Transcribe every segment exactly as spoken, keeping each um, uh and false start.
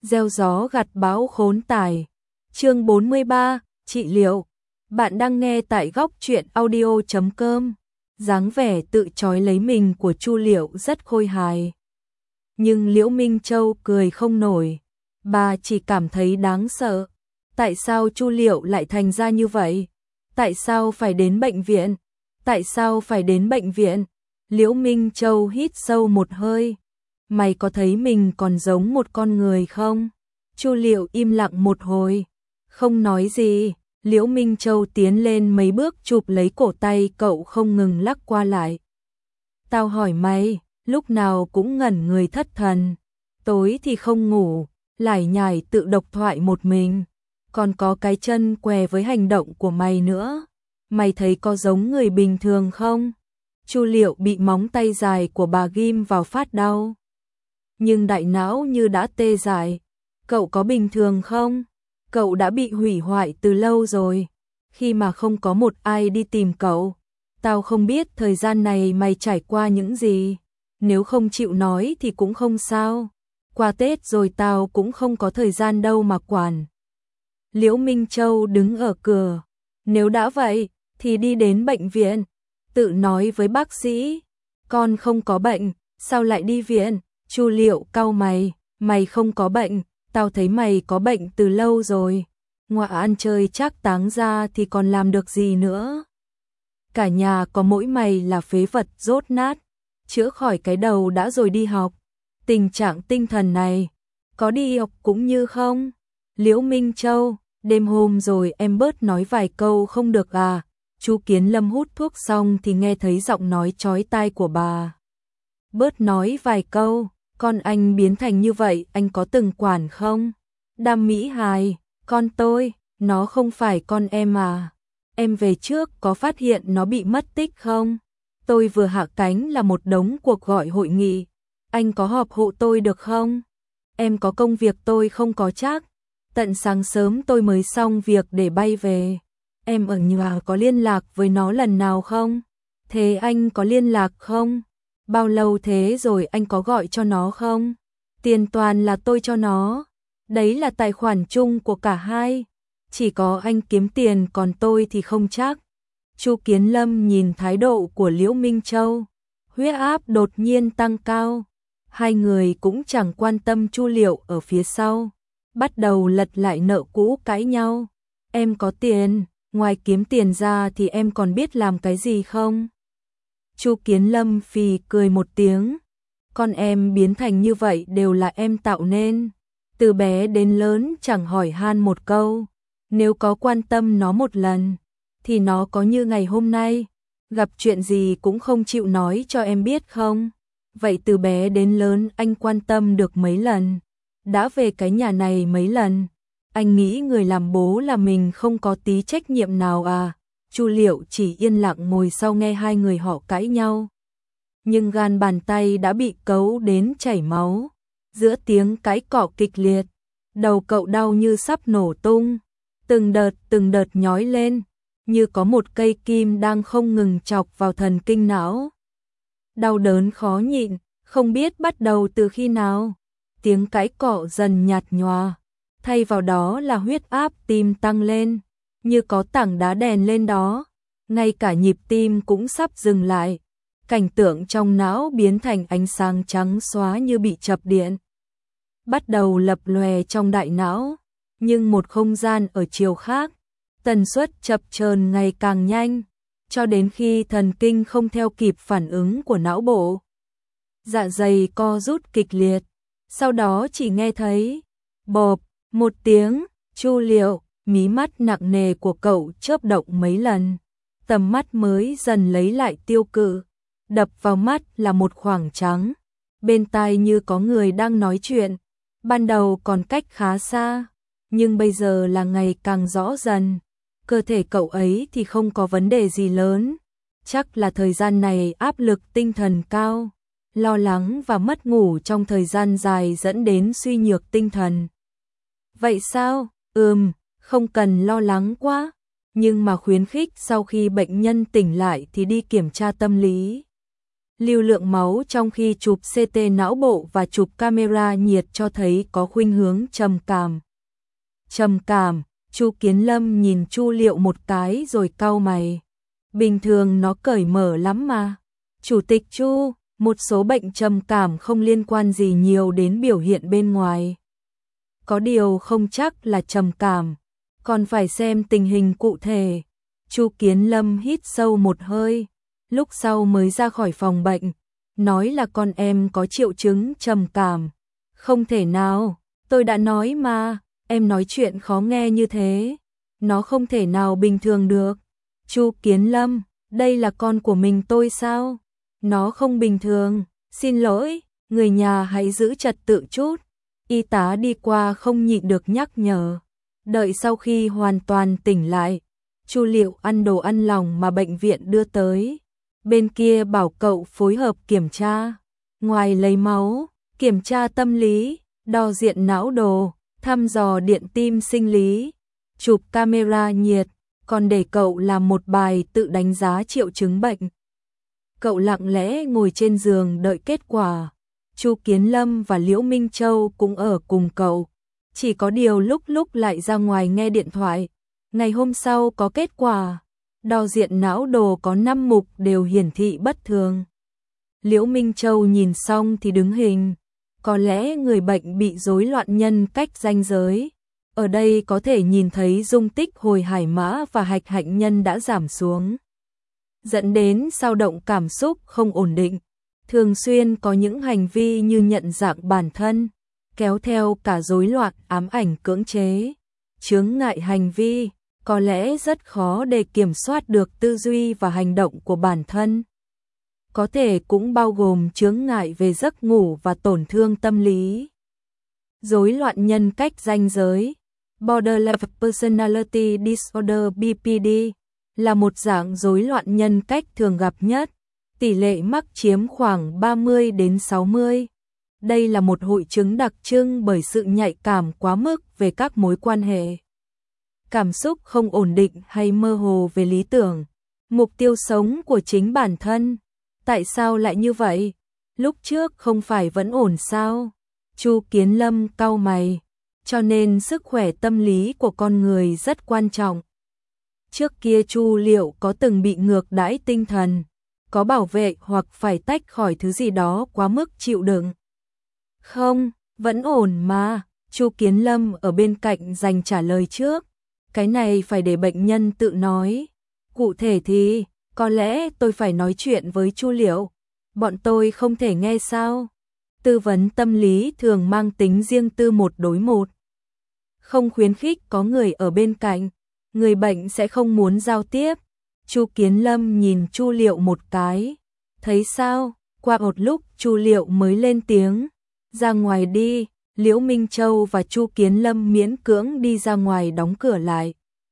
Gieo gió gặt bão khốn tải. Chương bốn mươi ba, trị liệu. Bạn đang nghe tại góc truyện audio chấm com. Dáng vẻ tự trói lấy mình của Chu Liệu rất khôi hài. Nhưng Liễu Minh Châu cười không nổi. Bà chỉ cảm thấy đáng sợ. Tại sao Chu Liệu lại thành ra như vậy? Tại sao phải đến bệnh viện? Tại sao phải đến bệnh viện? Liễu Minh Châu hít sâu một hơi. Mày có thấy mình còn giống một con người không? Chu Liệu im lặng một hồi, không nói gì. Liễu Minh Châu tiến lên mấy bước chụp lấy cổ tay cậu không ngừng lắc qua lại. Tao hỏi mày, lúc nào cũng ngẩn người thất thần, tối thì không ngủ, lải nhải tự độc thoại một mình, còn có cái chân què với hành động của mày nữa. Mày thấy có giống người bình thường không? Chu Liệu bị móng tay dài của bà ghim vào phát đau, nhưng đại não như đã tê dại. Cậu có bình thường không? Cậu đã bị hủy hoại từ lâu rồi, khi mà không có một ai đi tìm cậu. Tao không biết thời gian này mày trải qua những gì, nếu không chịu nói thì cũng không sao. Qua Tết rồi tao cũng không có thời gian đâu mà quản. Liễu Minh Châu đứng ở cửa. Nếu đã vậy, thì đi đến bệnh viện, tự nói với bác sĩ. Con không có bệnh, sao lại đi viện? Chu Liệu cau mày, mày không có bệnh, tao thấy mày có bệnh từ lâu rồi. Ngoại ăn chơi chắc táng ra thì còn làm được gì nữa. Cả nhà có mỗi mày là phế vật dốt nát, chữa khỏi cái đầu đã rồi đi học. Tình trạng tinh thần này, có đi học cũng như không. Liễu Minh Châu, đêm hôm rồi em bớt nói vài câu không được à? Chu Kiến Lâm hút thuốc xong thì nghe thấy giọng nói chói tai của bà. Bớt nói vài câu, con anh biến thành như vậy anh có từng quản không? Đam Mỹ Hài, con tôi, nó không phải con em à? Em về trước có phát hiện nó bị mất tích không? Tôi vừa hạ cánh là một đống cuộc gọi hội nghị. Anh có họp hộ tôi được không? Em có công việc tôi không có chắc. Tận sáng sớm tôi mới xong việc để bay về. Em ở nhà có liên lạc với nó lần nào không? Thế anh có liên lạc không? Bao lâu thế rồi anh có gọi cho nó không? Tiền toàn là tôi cho nó. Đấy là tài khoản chung của cả hai. Chỉ có anh kiếm tiền còn tôi thì không chắc. Chu Kiến Lâm nhìn thái độ của Liễu Minh Châu, huyết áp đột nhiên tăng cao. Hai người cũng chẳng quan tâm Chu Liệu ở phía sau, bắt đầu lật lại nợ cũ cãi nhau. Em có tiền, ngoài kiếm tiền ra thì em còn biết làm cái gì không? Chu Kiến Lâm phì cười một tiếng. Con em biến thành như vậy đều là em tạo nên. Từ bé đến lớn chẳng hỏi han một câu. Nếu có quan tâm nó một lần, thì nó có như ngày hôm nay. Gặp chuyện gì cũng không chịu nói cho em biết không? Vậy từ bé đến lớn anh quan tâm được mấy lần? Đã về cái nhà này mấy lần? Anh nghĩ người làm bố là mình không có tí trách nhiệm nào à? Chu Liệu chỉ yên lặng ngồi sau nghe hai người họ cãi nhau. Nhưng gan bàn tay đã bị cấu đến chảy máu. Giữa tiếng cãi cọ kịch liệt, đầu cậu đau như sắp nổ tung. Từng đợt từng đợt nhói lên, như có một cây kim đang không ngừng chọc vào thần kinh não. Đau đớn khó nhịn, không biết bắt đầu từ khi nào. Tiếng cãi cọ dần nhạt nhòa, thay vào đó là huyết áp tim tăng lên, như có tảng đá đèn lên đó. Ngay cả nhịp tim cũng sắp dừng lại. Cảnh tượng trong não biến thành ánh sáng trắng xóa như bị chập điện. Bắt đầu lập lòe trong đại não, nhưng một không gian ở chiều khác. Tần suất chập chờn ngày càng nhanh, cho đến khi thần kinh không theo kịp phản ứng của não bộ. Dạ dày co rút kịch liệt, sau đó chỉ nghe thấy bộp một tiếng. Chu Liệu, mí mắt nặng nề của cậu chớp động mấy lần, tầm mắt mới dần lấy lại tiêu cự. Đập vào mắt là một khoảng trắng, bên tai như có người đang nói chuyện. Ban đầu còn cách khá xa, nhưng bây giờ là ngày càng rõ dần. Cơ thể cậu ấy thì không có vấn đề gì lớn, chắc là thời gian này áp lực tinh thần cao, lo lắng và mất ngủ trong thời gian dài dẫn đến suy nhược tinh thần. Vậy sao? Ừm, không cần lo lắng quá, nhưng mà khuyến khích sau khi bệnh nhân tỉnh lại thì đi kiểm tra tâm lý. Lưu lượng máu trong khi chụp xê tê não bộ và chụp camera nhiệt cho thấy có khuynh hướng trầm cảm. Trầm cảm, Chu Kiến Lâm nhìn Chu Liệu một cái rồi cau mày. Bình thường nó cởi mở lắm mà. Chủ tịch Chu, một số bệnh trầm cảm không liên quan gì nhiều đến biểu hiện bên ngoài. Có điều không chắc là trầm cảm, còn phải xem tình hình cụ thể. Chu Kiến Lâm hít sâu một hơi, lúc sau mới ra khỏi phòng bệnh, nói là con em có triệu chứng trầm cảm. Không thể nào, tôi đã nói mà, em nói chuyện khó nghe như thế. Nó không thể nào bình thường được. Chu Kiến Lâm, đây là con của mình tôi sao? Nó không bình thường, xin lỗi, người nhà hãy giữ trật tự chút. Y tá đi qua không nhịn được nhắc nhở. Đợi sau khi hoàn toàn tỉnh lại, Chu Liệu ăn đồ ăn lòng mà bệnh viện đưa tới. Bên kia bảo cậu phối hợp kiểm tra. Ngoài lấy máu, kiểm tra tâm lý, đo diện não đồ, thăm dò điện tim sinh lý, chụp camera nhiệt, còn để cậu làm một bài tự đánh giá triệu chứng bệnh. Cậu lặng lẽ ngồi trên giường đợi kết quả. Chu Kiến Lâm và Liễu Minh Châu cũng ở cùng cậu. Chỉ có điều lúc lúc lại ra ngoài nghe điện thoại. Ngày hôm sau có kết quả. Đo diện não đồ có năm mục đều hiển thị bất thường. Liễu Minh Châu nhìn xong thì đứng hình. Có lẽ người bệnh bị rối loạn nhân cách ranh giới. Ở đây có thể nhìn thấy dung tích hồi hải mã và hạch hạnh nhân đã giảm xuống, dẫn đến dao động cảm xúc không ổn định. Thường xuyên có những hành vi như nhận dạng bản thân, kéo theo cả rối loạn ám ảnh cưỡng chế, chướng ngại hành vi, có lẽ rất khó để kiểm soát được tư duy và hành động của bản thân. Có thể cũng bao gồm chướng ngại về giấc ngủ và tổn thương tâm lý. Rối loạn nhân cách ranh giới, Borderline Personality Disorder B P D, là một dạng rối loạn nhân cách thường gặp nhất. Tỷ lệ mắc chiếm khoảng ba mươi đến sáu mươi. Đây là một hội chứng đặc trưng bởi sự nhạy cảm quá mức về các mối quan hệ, cảm xúc không ổn định hay mơ hồ về lý tưởng, mục tiêu sống của chính bản thân. Tại sao lại như vậy? Lúc trước không phải vẫn ổn sao? Chu Kiến Lâm cau mày, cho nên sức khỏe tâm lý của con người rất quan trọng. Trước kia Chu Liệu có từng bị ngược đãi tinh thần, có bảo vệ hoặc phải tách khỏi thứ gì đó quá mức chịu đựng. Không, vẫn ổn mà. Chu Kiến Lâm ở bên cạnh dành trả lời trước. Cái này phải để bệnh nhân tự nói. Cụ thể thì, có lẽ tôi phải nói chuyện với Chu Liệu. Bọn tôi không thể nghe sao? Tư vấn tâm lý thường mang tính riêng tư một đối một. Không khuyến khích có người ở bên cạnh, người bệnh sẽ không muốn giao tiếp. Chu Kiến Lâm nhìn Chu Liệu một cái. Thấy sao? Qua một lúc Chu Liệu mới lên tiếng. Ra ngoài đi. Liễu Minh Châu và Chu Kiến Lâm miễn cưỡng đi ra ngoài đóng cửa lại.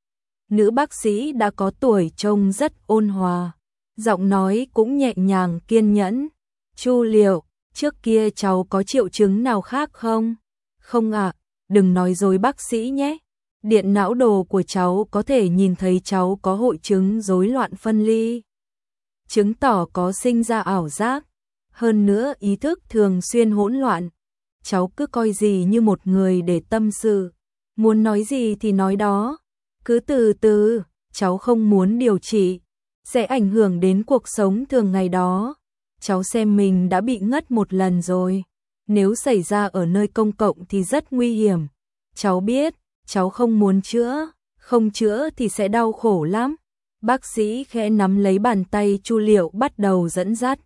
Nữ bác sĩ đã có tuổi trông rất ôn hòa, giọng nói cũng nhẹ nhàng kiên nhẫn. Chu Liệu, trước kia cháu có triệu chứng nào khác không? Không ạ, à, đừng nói dối bác sĩ nhé. Điện não đồ của cháu có thể nhìn thấy cháu có hội chứng rối loạn phân ly, chứng tỏ có sinh ra ảo giác, hơn nữa ý thức thường xuyên hỗn loạn. Cháu cứ coi gì như một người để tâm sự, muốn nói gì thì nói đó, cứ từ từ, cháu không muốn điều trị, sẽ ảnh hưởng đến cuộc sống thường ngày đó. Cháu xem mình đã bị ngất một lần rồi, nếu xảy ra ở nơi công cộng thì rất nguy hiểm. Cháu biết, cháu không muốn chữa, không chữa thì sẽ đau khổ lắm. Bác sĩ khẽ nắm lấy bàn tay Chu Liệu bắt đầu dẫn dắt.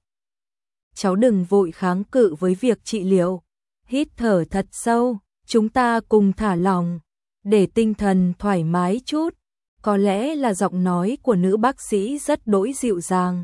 Cháu đừng vội kháng cự với việc trị liệu. Hít thở thật sâu, chúng ta cùng thả lỏng, để tinh thần thoải mái chút. Có lẽ là giọng nói của nữ bác sĩ rất đỗi dịu dàng.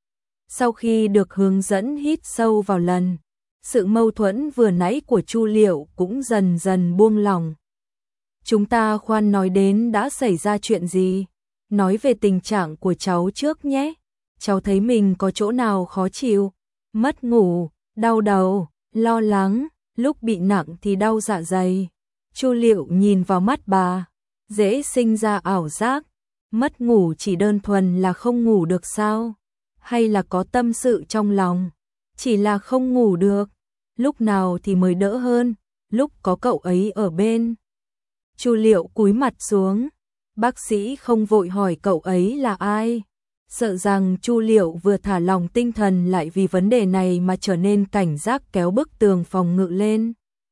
Sau khi được hướng dẫn hít sâu vào lần, sự mâu thuẫn vừa nãy của Chu Liệu cũng dần dần buông lỏng. Chúng ta khoan nói đến đã xảy ra chuyện gì, nói về tình trạng của cháu trước nhé. Cháu thấy mình có chỗ nào khó chịu, mất ngủ, đau đầu, lo lắng, lúc bị nặng thì đau dạ dày. Chu Liệu nhìn vào mắt bà, dễ sinh ra ảo giác, mất ngủ chỉ đơn thuần là không ngủ được sao? hay là có tâm sự trong lòng, chỉ là không ngủ được, lúc nào thì mới đỡ hơn, lúc có cậu ấy ở bên. Chu Liệu cúi mặt xuống, bác sĩ không vội hỏi cậu ấy là ai, sợ rằng Chu Liệu vừa thả lòng tinh thần lại vì vấn đề này mà trở nên cảnh giác kéo bức tường phòng ngự lên.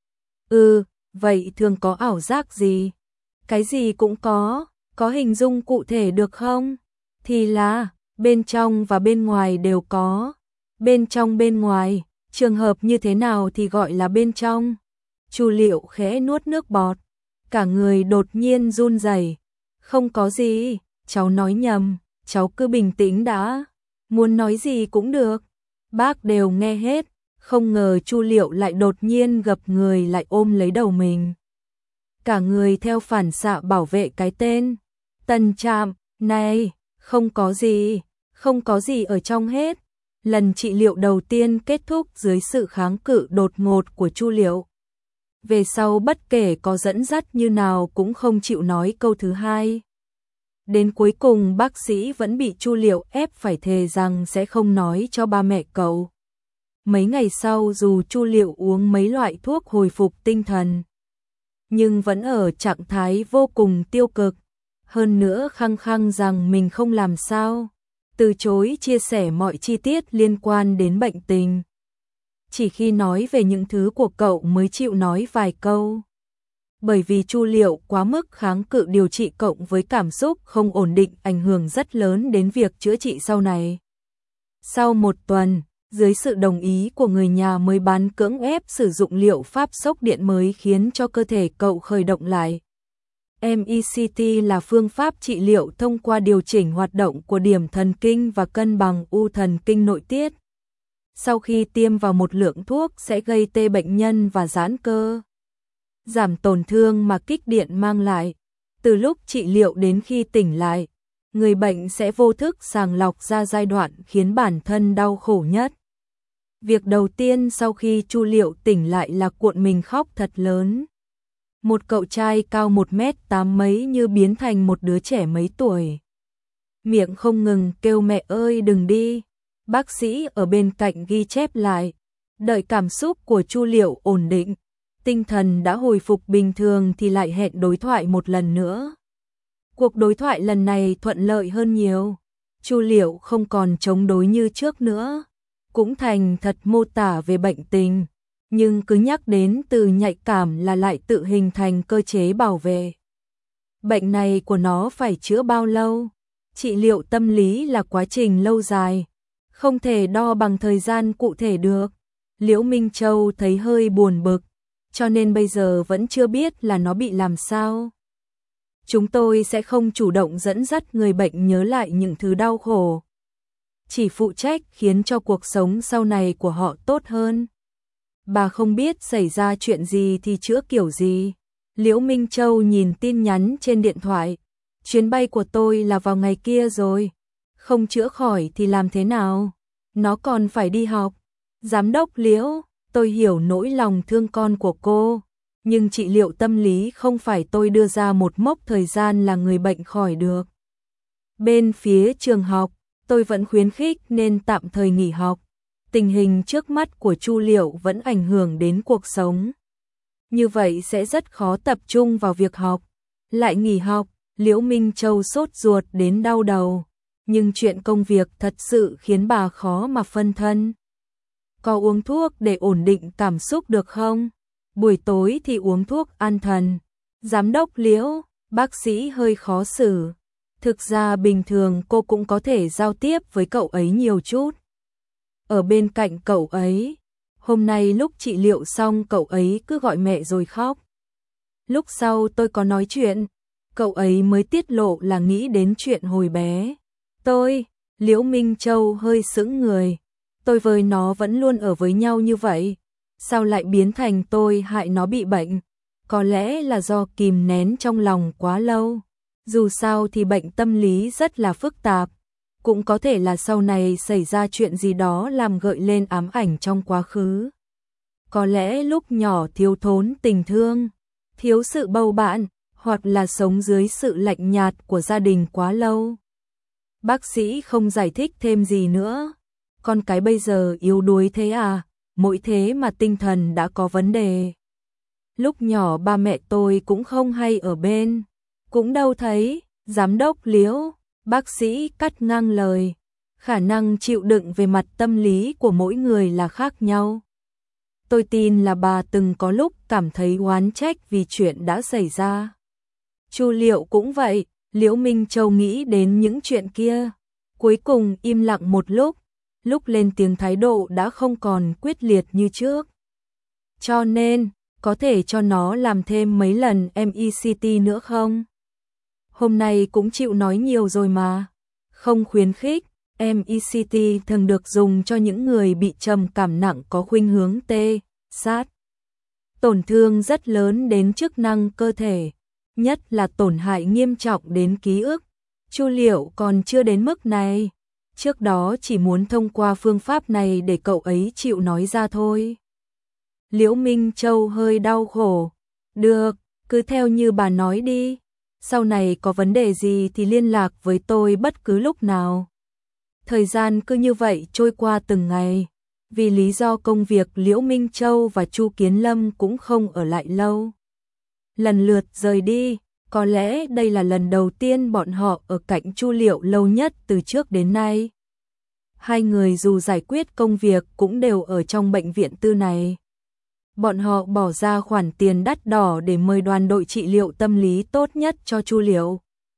Ừ, vậy thường có ảo giác gì? Cái gì cũng có, có hình dung cụ thể được không? Thì là, bên trong và bên ngoài đều có. Bên trong bên ngoài, trường hợp như thế nào thì gọi là bên trong? Chu Liệu khẽ nuốt nước bọt, cả người đột nhiên run rẩy. Không có gì, cháu nói nhầm, cháu cứ bình tĩnh đã, muốn nói gì cũng được. Bác đều nghe hết, không ngờ Chu Liệu lại đột nhiên gập người lại ôm lấy đầu mình. Cả người theo phản xạ bảo vệ cái tên. Tần Trạm, này, không có gì, không có gì ở trong hết. Lần trị liệu đầu tiên kết thúc dưới sự kháng cự đột ngột của Chu Liệu. Về sau bất kể có dẫn dắt như nào cũng không chịu nói câu thứ hai. Đến cuối cùng bác sĩ vẫn bị Chu Liệu ép phải thề rằng sẽ không nói cho ba mẹ cậu. Mấy ngày sau dù Chu Liệu uống mấy loại thuốc hồi phục tinh thần, nhưng vẫn ở trạng thái vô cùng tiêu cực. Hơn nữa khăng khăng rằng mình không làm sao, từ chối chia sẻ mọi chi tiết liên quan đến bệnh tình. Chỉ khi nói về những thứ của cậu mới chịu nói vài câu. Bởi vì Chu Liệu quá mức kháng cự điều trị cộng với cảm xúc không ổn định ảnh hưởng rất lớn đến việc chữa trị sau này. Sau một tuần, dưới sự đồng ý của người nhà mới bán cưỡng ép sử dụng liệu pháp sốc điện mới khiến cho cơ thể cậu khởi động lại. em e xê tê là phương pháp trị liệu thông qua điều chỉnh hoạt động của điểm thần kinh và cân bằng u thần kinh nội tiết. Sau khi tiêm vào một lượng thuốc sẽ gây tê bệnh nhân và giãn cơ, giảm tổn thương mà kích điện mang lại. Từ lúc trị liệu đến khi tỉnh lại, người bệnh sẽ vô thức sàng lọc ra giai đoạn khiến bản thân đau khổ nhất. Việc đầu tiên sau khi Chu Liệu tỉnh lại là cuộn mình khóc thật lớn. Một cậu trai cao một mét tám mấy như biến thành một đứa trẻ mấy tuổi. Miệng không ngừng kêu mẹ ơi đừng đi. Bác sĩ ở bên cạnh ghi chép lại. Đợi cảm xúc của Chu Liệu ổn định, tinh thần đã hồi phục bình thường thì lại hẹn đối thoại một lần nữa. Cuộc đối thoại lần này thuận lợi hơn nhiều. Chu Liệu không còn chống đối như trước nữa, cũng thành thật mô tả về bệnh tình, nhưng cứ nhắc đến từ nhạy cảm là lại tự hình thành cơ chế bảo vệ. Bệnh này của nó phải chữa bao lâu? Trị liệu tâm lý là quá trình lâu dài, không thể đo bằng thời gian cụ thể được. Liễu Minh Châu thấy hơi buồn bực, cho nên bây giờ vẫn chưa biết là nó bị làm sao. Chúng tôi sẽ không chủ động dẫn dắt người bệnh nhớ lại những thứ đau khổ, chỉ phụ trách khiến cho cuộc sống sau này của họ tốt hơn. Bà không biết xảy ra chuyện gì thì chữa kiểu gì. Liễu Minh Châu nhìn tin nhắn trên điện thoại. Chuyến bay của tôi là vào ngày kia rồi. Không chữa khỏi thì làm thế nào? Nó còn phải đi học. Giám đốc Liễu, tôi hiểu nỗi lòng thương con của cô. Nhưng trị liệu tâm lý không phải tôi đưa ra một mốc thời gian là người bệnh khỏi được. Bên phía trường học, tôi vẫn khuyến khích nên tạm thời nghỉ học. Tình hình trước mắt của Chu Liệu vẫn ảnh hưởng đến cuộc sống. Như vậy sẽ rất khó tập trung vào việc học. Lại nghỉ học, Liễu Minh Châu sốt ruột đến đau đầu. Nhưng chuyện công việc thật sự khiến bà khó mà phân thân. Có uống thuốc để ổn định cảm xúc được không? Buổi tối thì uống thuốc an thần. Giám đốc Liễu, bác sĩ hơi khó xử. Thực ra bình thường cô cũng có thể giao tiếp với cậu ấy nhiều chút. Ở bên cạnh cậu ấy, hôm nay lúc trị liệu xong cậu ấy cứ gọi mẹ rồi khóc. Lúc sau tôi có nói chuyện, cậu ấy mới tiết lộ là nghĩ đến chuyện hồi bé. Tôi, Liễu Minh Châu hơi sững người. Tôi với nó vẫn luôn ở với nhau như vậy. Sao lại biến thành tôi hại nó bị bệnh? Có lẽ là do kìm nén trong lòng quá lâu. Dù sao thì bệnh tâm lý rất là phức tạp. Cũng có thể là sau này xảy ra chuyện gì đó làm gợi lên ám ảnh trong quá khứ. Có lẽ lúc nhỏ thiếu thốn tình thương, thiếu sự bầu bạn, hoặc là sống dưới sự lạnh nhạt của gia đình quá lâu. Bác sĩ không giải thích thêm gì nữa. Con cái bây giờ yếu đuối thế à, mỗi thế mà tinh thần đã có vấn đề. Lúc nhỏ ba mẹ tôi cũng không hay ở bên, cũng đâu thấy. Giám đốc Liễu, bác sĩ cắt ngang lời, khả năng chịu đựng về mặt tâm lý của mỗi người là khác nhau. Tôi tin là bà từng có lúc cảm thấy oán trách vì chuyện đã xảy ra. Chu Liệu cũng vậy, Liễu Minh Châu nghĩ đến những chuyện kia, cuối cùng im lặng một lúc, lúc lên tiếng thái độ đã không còn quyết liệt như trước. Cho nên, có thể cho nó làm thêm mấy lần em e xê tê nữa không? Hôm nay cũng chịu nói nhiều rồi mà. Không khuyến khích, em e xê tê thường được dùng cho những người bị trầm cảm nặng có khuynh hướng tê, sát. Tổn thương rất lớn đến chức năng cơ thể, nhất là tổn hại nghiêm trọng đến ký ức. Chu Liệu còn chưa đến mức này, trước đó chỉ muốn thông qua phương pháp này để cậu ấy chịu nói ra thôi. Liễu Minh Châu hơi đau khổ. Được, cứ theo như bà nói đi. Sau này có vấn đề gì thì liên lạc với tôi bất cứ lúc nào. Thời gian cứ như vậy trôi qua từng ngày. Vì lý do công việc Liễu Minh Châu và Chu Kiến Lâm cũng không ở lại lâu. Lần lượt rời đi, có lẽ đây là lần đầu tiên bọn họ ở cạnh Chu Liệu lâu nhất từ trước đến nay. Hai người dù giải quyết công việc cũng đều ở trong bệnh viện tư này. Bọn họ bỏ ra khoản tiền đắt đỏ để mời đoàn đội trị liệu tâm lý tốt nhất cho Chu Liệu.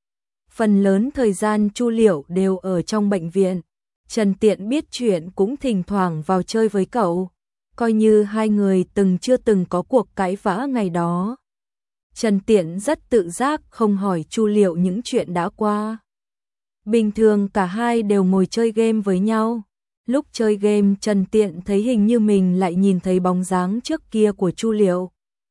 Phần lớn thời gian Chu Liệu đều ở trong bệnh viện. Trần Tiện biết chuyện cũng thỉnh thoảng vào chơi với cậu, coi như hai người từng chưa từng có cuộc cãi vã ngày đó. Trần Tiện rất tự giác không hỏi Chu Liệu những chuyện đã qua. Bình thường cả hai đều ngồi chơi game với nhau. Lúc chơi game Trần Tiện thấy hình như mình lại nhìn thấy bóng dáng trước kia của Chu Liệu.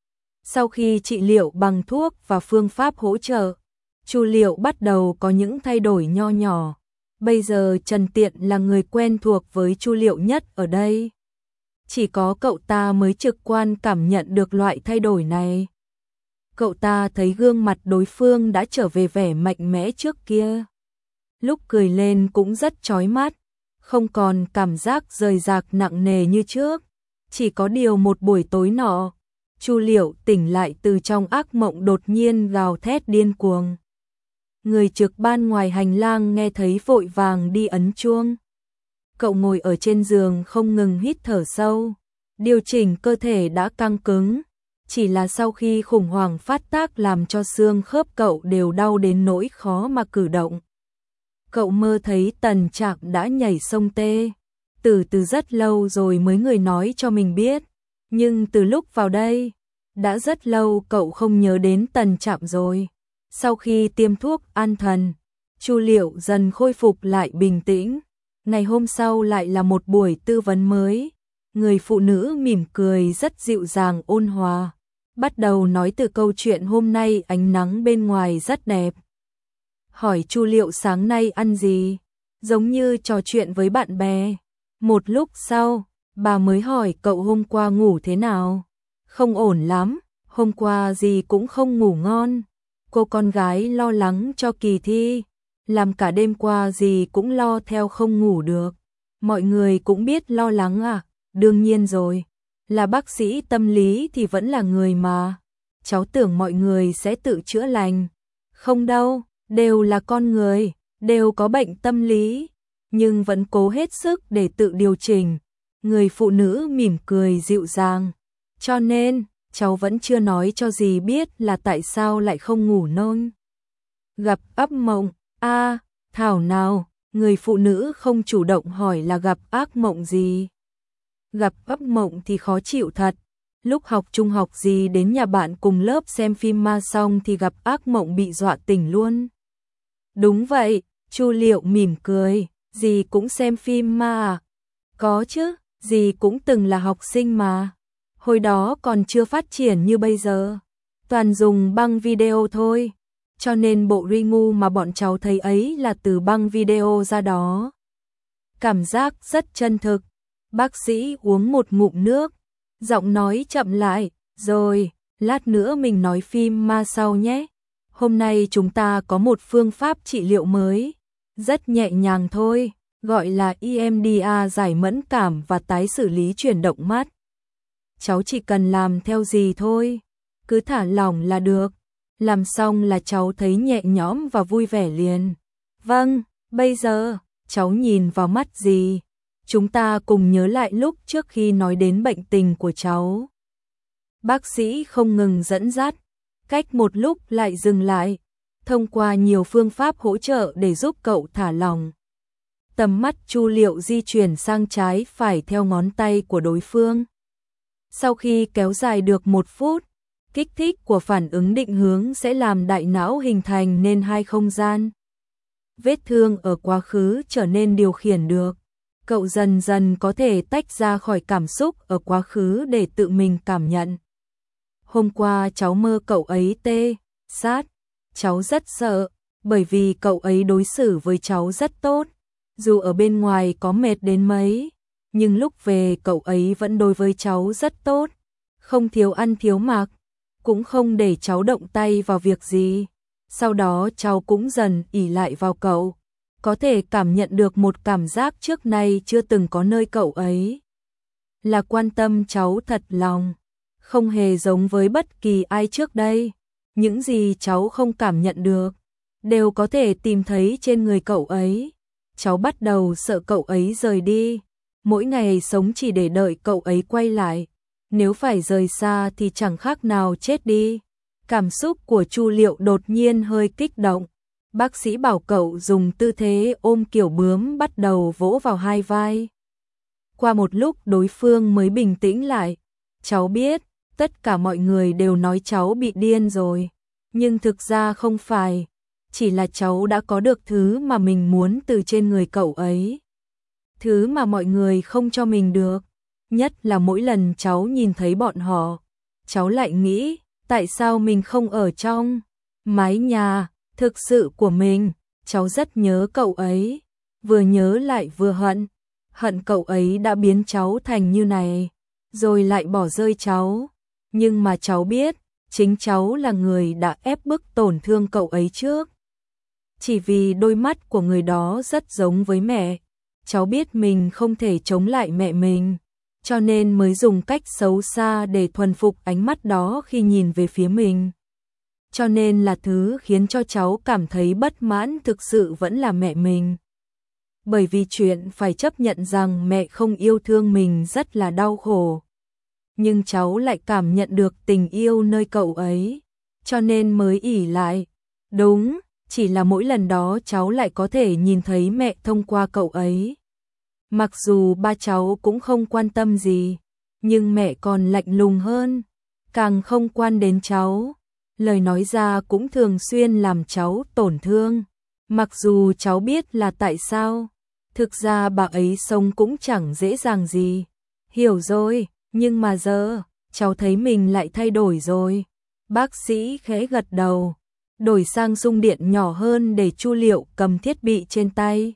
Sau khi trị liệu bằng thuốc và phương pháp hỗ trợ, Chu Liệu bắt đầu có những thay đổi nho nhỏ. Bây giờ Trần Tiện là người quen thuộc với Chu Liệu nhất ở đây. Chỉ có cậu ta mới trực quan cảm nhận được loại thay đổi này. Cậu ta thấy gương mặt đối phương đã trở về vẻ mạnh mẽ trước kia. Lúc cười lên cũng rất chói mắt, không còn cảm giác rời rạc nặng nề như trước. Chỉ có điều một buổi tối nọ, Chu Liệu tỉnh lại từ trong ác mộng đột nhiên gào thét điên cuồng. Người trực ban ngoài hành lang nghe thấy vội vàng đi ấn chuông. Cậu ngồi ở trên giường không ngừng hít thở sâu, điều chỉnh cơ thể đã căng cứng. Chỉ là sau khi khủng hoảng phát tác làm cho xương khớp cậu đều đau đến nỗi khó mà cử động. Cậu mơ thấy Tần Trạm đã nhảy sông Tê. Từ từ rất lâu rồi mới người nói cho mình biết. Nhưng từ lúc vào đây, đã rất lâu cậu không nhớ đến Tần Trạm rồi. Sau khi tiêm thuốc an thần, Chu Liệu dần khôi phục lại bình tĩnh. Ngày hôm sau lại là một buổi tư vấn mới. Người phụ nữ mỉm cười rất dịu dàng ôn hòa. Bắt đầu nói từ câu chuyện hôm nay ánh nắng bên ngoài rất đẹp. Hỏi Chu Liệu sáng nay ăn gì, giống như trò chuyện với bạn bè. Một lúc sau, bà mới hỏi cậu hôm qua ngủ thế nào. Không ổn lắm, hôm qua gì cũng không ngủ ngon. Cô con gái lo lắng cho kỳ thi, làm cả đêm qua gì cũng lo theo không ngủ được. Mọi người cũng biết lo lắng à, đương nhiên rồi. Là bác sĩ tâm lý thì vẫn là người mà. Cháu tưởng mọi người sẽ tự chữa lành. Không đâu, đều là con người, đều có bệnh tâm lý, nhưng vẫn cố hết sức để tự điều chỉnh. Người phụ nữ mỉm cười dịu dàng. Cho nên, cháu vẫn chưa nói cho dì biết là tại sao lại không ngủ ngon. Gặp ác mộng, a à, thảo nào, người phụ nữ không chủ động hỏi là gặp ác mộng gì. Gặp ác mộng thì khó chịu thật. Lúc học trung học gì đến nhà bạn cùng lớp xem phim ma xong thì gặp ác mộng bị dọa tỉnh luôn. Đúng vậy, Chu Liệu mỉm cười, dì cũng xem phim ma à? Có chứ, dì cũng từng là học sinh mà. Hồi đó còn chưa phát triển như bây giờ, toàn dùng băng video thôi. Cho nên bộ Ringu mà bọn cháu thấy ấy là từ băng video ra đó. Cảm giác rất chân thực. Bác sĩ uống một ngụm nước, giọng nói chậm lại, rồi, lát nữa mình nói phim ma sau nhé. Hôm nay chúng ta có một phương pháp trị liệu mới. Rất nhẹ nhàng thôi, gọi là e em đê a giải mẫn cảm và tái xử lý chuyển động mắt. Cháu chỉ cần làm theo gì thôi, cứ thả lỏng là được. Làm xong là cháu thấy nhẹ nhõm và vui vẻ liền. Vâng, bây giờ, cháu nhìn vào mắt gì? Chúng ta cùng nhớ lại lúc trước khi nói đến bệnh tình của cháu. Bác sĩ không ngừng dẫn dắt, cách một lúc lại dừng lại, thông qua nhiều phương pháp hỗ trợ để giúp cậu thả lỏng. Tầm mắt Chu Liệu di chuyển sang trái phải theo ngón tay của đối phương. Sau khi kéo dài được một phút, kích thích của phản ứng định hướng sẽ làm đại não hình thành nên hai không gian. Vết thương ở quá khứ trở nên điều khiển được. Cậu dần dần có thể tách ra khỏi cảm xúc ở quá khứ để tự mình cảm nhận. Hôm qua cháu mơ cậu ấy tê, sát. Cháu rất sợ, bởi vì cậu ấy đối xử với cháu rất tốt. Dù ở bên ngoài có mệt đến mấy, nhưng lúc về cậu ấy vẫn đối với cháu rất tốt. Không thiếu ăn thiếu mặc, cũng không để cháu động tay vào việc gì. Sau đó cháu cũng dần ỷ lại vào cậu. Có thể cảm nhận được một cảm giác trước nay chưa từng có nơi cậu ấy. Là quan tâm cháu thật lòng, không hề giống với bất kỳ ai trước đây. Những gì cháu không cảm nhận được, đều có thể tìm thấy trên người cậu ấy. Cháu bắt đầu sợ cậu ấy rời đi, mỗi ngày sống chỉ để đợi cậu ấy quay lại. Nếu phải rời xa thì chẳng khác nào chết đi. Cảm xúc của Chu Liệu đột nhiên hơi kích động. Bác sĩ bảo cậu dùng tư thế ôm kiểu bướm bắt đầu vỗ vào hai vai. Qua một lúc đối phương mới bình tĩnh lại. Cháu biết, tất cả mọi người đều nói cháu bị điên rồi. Nhưng thực ra không phải. Chỉ là cháu đã có được thứ mà mình muốn từ trên người cậu ấy. Thứ mà mọi người không cho mình được. Nhất là mỗi lần cháu nhìn thấy bọn họ, cháu lại nghĩ, tại sao mình không ở trong mái nhà thực sự của mình. Cháu rất nhớ cậu ấy, vừa nhớ lại vừa hận. Hận cậu ấy đã biến cháu thành như này, rồi lại bỏ rơi cháu. Nhưng mà cháu biết, chính cháu là người đã ép bức tổn thương cậu ấy trước. Chỉ vì đôi mắt của người đó rất giống với mẹ. Cháu biết mình không thể chống lại mẹ mình, cho nên mới dùng cách xấu xa để thuần phục ánh mắt đó khi nhìn về phía mình. Cho nên là thứ khiến cho cháu cảm thấy bất mãn thực sự vẫn là mẹ mình. Bởi vì chuyện phải chấp nhận rằng mẹ không yêu thương mình rất là đau khổ. Nhưng cháu lại cảm nhận được tình yêu nơi cậu ấy, cho nên mới ỷ lại. Đúng, chỉ là mỗi lần đó cháu lại có thể nhìn thấy mẹ thông qua cậu ấy. Mặc dù ba cháu cũng không quan tâm gì, nhưng mẹ còn lạnh lùng hơn, càng không quan đến cháu. Lời nói ra cũng thường xuyên làm cháu tổn thương. Mặc dù cháu biết là tại sao, thực ra bà ấy sống cũng chẳng dễ dàng gì. Hiểu rồi, nhưng mà giờ, cháu thấy mình lại thay đổi rồi. Bác sĩ khẽ gật đầu, đổi sang dung điện nhỏ hơn để Chu Liệu cầm thiết bị trên tay.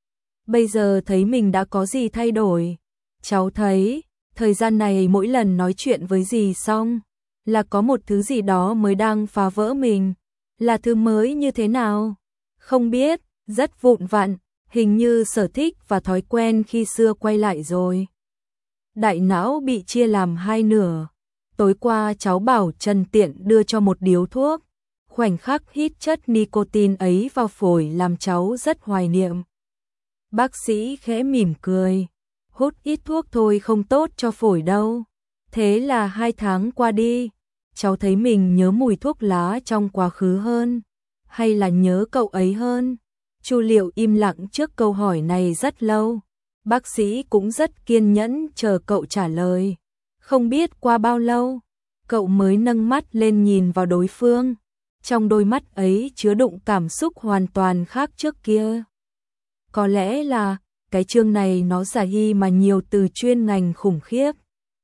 Bây giờ thấy mình đã có gì thay đổi. Cháu thấy, thời gian này mỗi lần nói chuyện với dì xong, là có một thứ gì đó mới đang phá vỡ mình. Là thứ mới như thế nào? Không biết, rất vụn vặn, hình như sở thích và thói quen khi xưa quay lại rồi. Đại não bị chia làm hai nửa. Tối qua cháu bảo Trần Tiện đưa cho một điếu thuốc. Khoảnh khắc hít chất nicotine ấy vào phổi làm cháu rất hoài niệm. Bác sĩ khẽ mỉm cười. Hút ít thuốc thôi không tốt cho phổi đâu. Thế là hai tháng qua đi, cháu thấy mình nhớ mùi thuốc lá trong quá khứ hơn, hay là nhớ cậu ấy hơn? Chu Liệu im lặng trước câu hỏi này rất lâu. Bác sĩ cũng rất kiên nhẫn chờ cậu trả lời. Không biết qua bao lâu, cậu mới nâng mắt lên nhìn vào đối phương. Trong đôi mắt ấy chứa đựng cảm xúc hoàn toàn khác trước kia. Có lẽ là, cái chương này nó giả hy mà nhiều từ chuyên ngành khủng khiếp.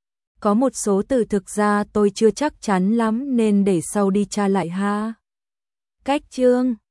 Có một số từ thực ra tôi chưa chắc chắn lắm nên để sau đi tra lại ha. Cách chương